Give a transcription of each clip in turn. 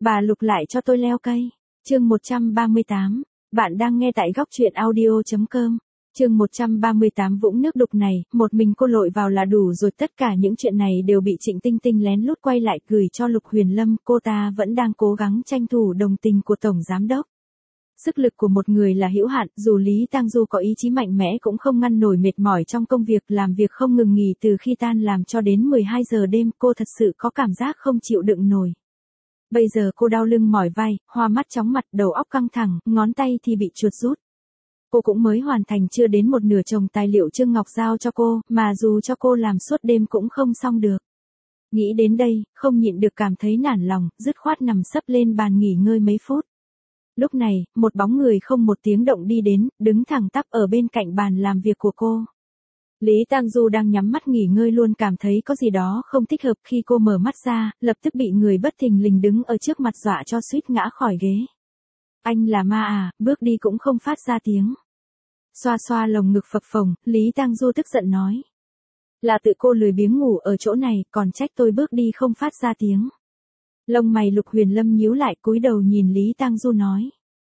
Bà Lục lại cho tôi leo cây. Chương 138. Bạn đang nghe tại góc truyện audio.com. Chương 138. Vũng nước đục này, một mình cô lội vào là đủ rồi, tất cả những chuyện này đều bị Trịnh Tinh Tinh lén lút quay lại gửi cho Lục Huyền Lâm, cô ta vẫn đang cố gắng tranh thủ đồng tình của tổng giám đốc. Sức lực của một người là hữu hạn, dù Lý Tang Du có ý chí mạnh mẽ cũng không ngăn nổi mệt mỏi trong công việc, làm việc không ngừng nghỉ từ khi tan làm cho đến 12 giờ đêm, cô thật sự có cảm giác không chịu đựng nổi. Bây giờ cô đau lưng mỏi vai, hoa mắt chóng mặt, đầu óc căng thẳng, ngón tay thì bị chuột rút. Cô cũng mới hoàn thành chưa đến một nửa chồng tài liệu Trương Ngọc giao cho cô, mà dù cho cô làm suốt đêm cũng không xong được. Nghĩ đến đây, không nhịn được cảm thấy nản lòng, dứt khoát nằm sấp lên bàn nghỉ ngơi mấy phút. Lúc này, một bóng người không một tiếng động đi đến, đứng thẳng tắp ở bên cạnh bàn làm việc của cô. Lý Tang Du đang nhắm mắt nghỉ ngơi luôn cảm thấy có gì đó không thích hợp, khi cô mở mắt ra, lập tức bị người bất thình lình đứng ở trước mặt dọa cho suýt ngã khỏi ghế. Anh là ma à, bước đi cũng không phát ra tiếng. Xoa xoa lồng ngực phập phồng, Lý Tang Du tức giận nói. Là tự cô lười biếng ngủ ở chỗ này, còn trách tôi bước đi không phát ra tiếng. Lông mày Lục Huyền Lâm nhíu lại, cúi đầu nhìn Lý Tang Du nói.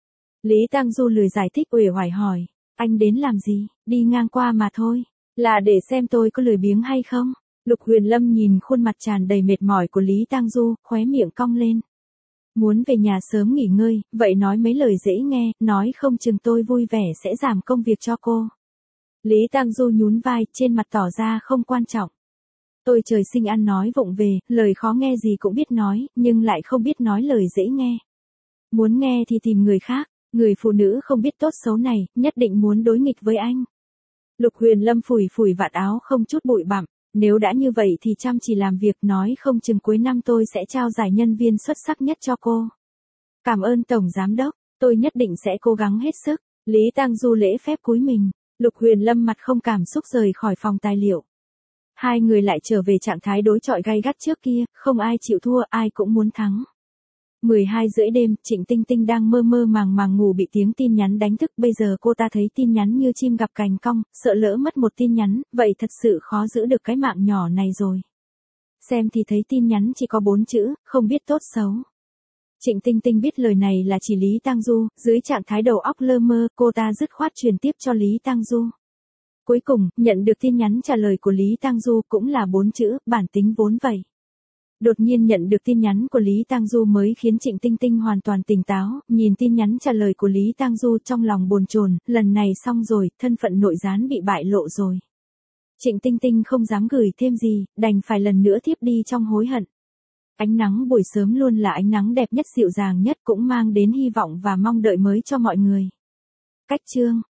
Lý Tang Du lười giải thích, uể oải hỏi. Anh đến làm gì? Đi ngang qua mà thôi. Là để xem tôi có lười biếng hay không? Lục Huyền Lâm nhìn khuôn mặt tràn đầy mệt mỏi của Lý Tang Du, khóe miệng cong lên. Muốn về nhà sớm nghỉ ngơi, vậy nói mấy lời dễ nghe, nói không chừng tôi vui vẻ sẽ giảm công việc cho cô. Lý Tang Du nhún vai, trên mặt tỏ ra không quan trọng. Tôi trời sinh ăn nói vụng về, lời khó nghe gì cũng biết nói, nhưng lại không biết nói lời dễ nghe. Muốn nghe thì tìm người khác, người phụ nữ không biết tốt xấu này, nhất định muốn đối nghịch với anh. Lục Huyền Lâm phủi phủi vạt áo không chút bụi bặm, nếu đã như vậy thì chăm chỉ làm việc, nói không chừng cuối năm tôi sẽ trao giải nhân viên xuất sắc nhất cho cô. Cảm ơn tổng giám đốc, tôi nhất định sẽ cố gắng hết sức. Lý Tang Du lễ phép cúi mình, Lục Huyền Lâm mặt không cảm xúc rời khỏi phòng tài liệu. Hai người lại trở về trạng thái đối chọi gay gắt trước kia, không ai chịu thua, ai cũng muốn thắng. 12 rưỡi đêm, Trịnh Tinh Tinh đang mơ mơ màng màng ngủ bị tiếng tin nhắn đánh thức, bây giờ cô ta thấy tin nhắn như chim gặp cành cong, sợ lỡ mất một tin nhắn, vậy thật sự khó giữ được cái mạng nhỏ này rồi. Xem thì thấy tin nhắn chỉ có 4 chữ, không biết tốt xấu. Trịnh Tinh Tinh biết lời này là chỉ Lý Tang Du, dưới trạng thái đầu óc lơ mơ, cô ta dứt khoát truyền tiếp cho Lý Tang Du. Cuối cùng, nhận được tin nhắn trả lời của Lý Tang Du cũng là 4 chữ, bản tính vốn vậy. Đột nhiên nhận được tin nhắn của Lý Tang Du mới khiến Trịnh Tinh Tinh hoàn toàn tỉnh táo, nhìn tin nhắn trả lời của Lý Tang Du trong lòng bồn chồn, lần này xong rồi, thân phận nội gián bị bại lộ rồi. Trịnh Tinh Tinh không dám gửi thêm gì, đành phải lần nữa tiếp đi trong hối hận. Ánh nắng buổi sớm luôn là ánh nắng đẹp nhất, dịu dàng nhất, cũng mang đến hy vọng và mong đợi mới cho mọi người. Cách chương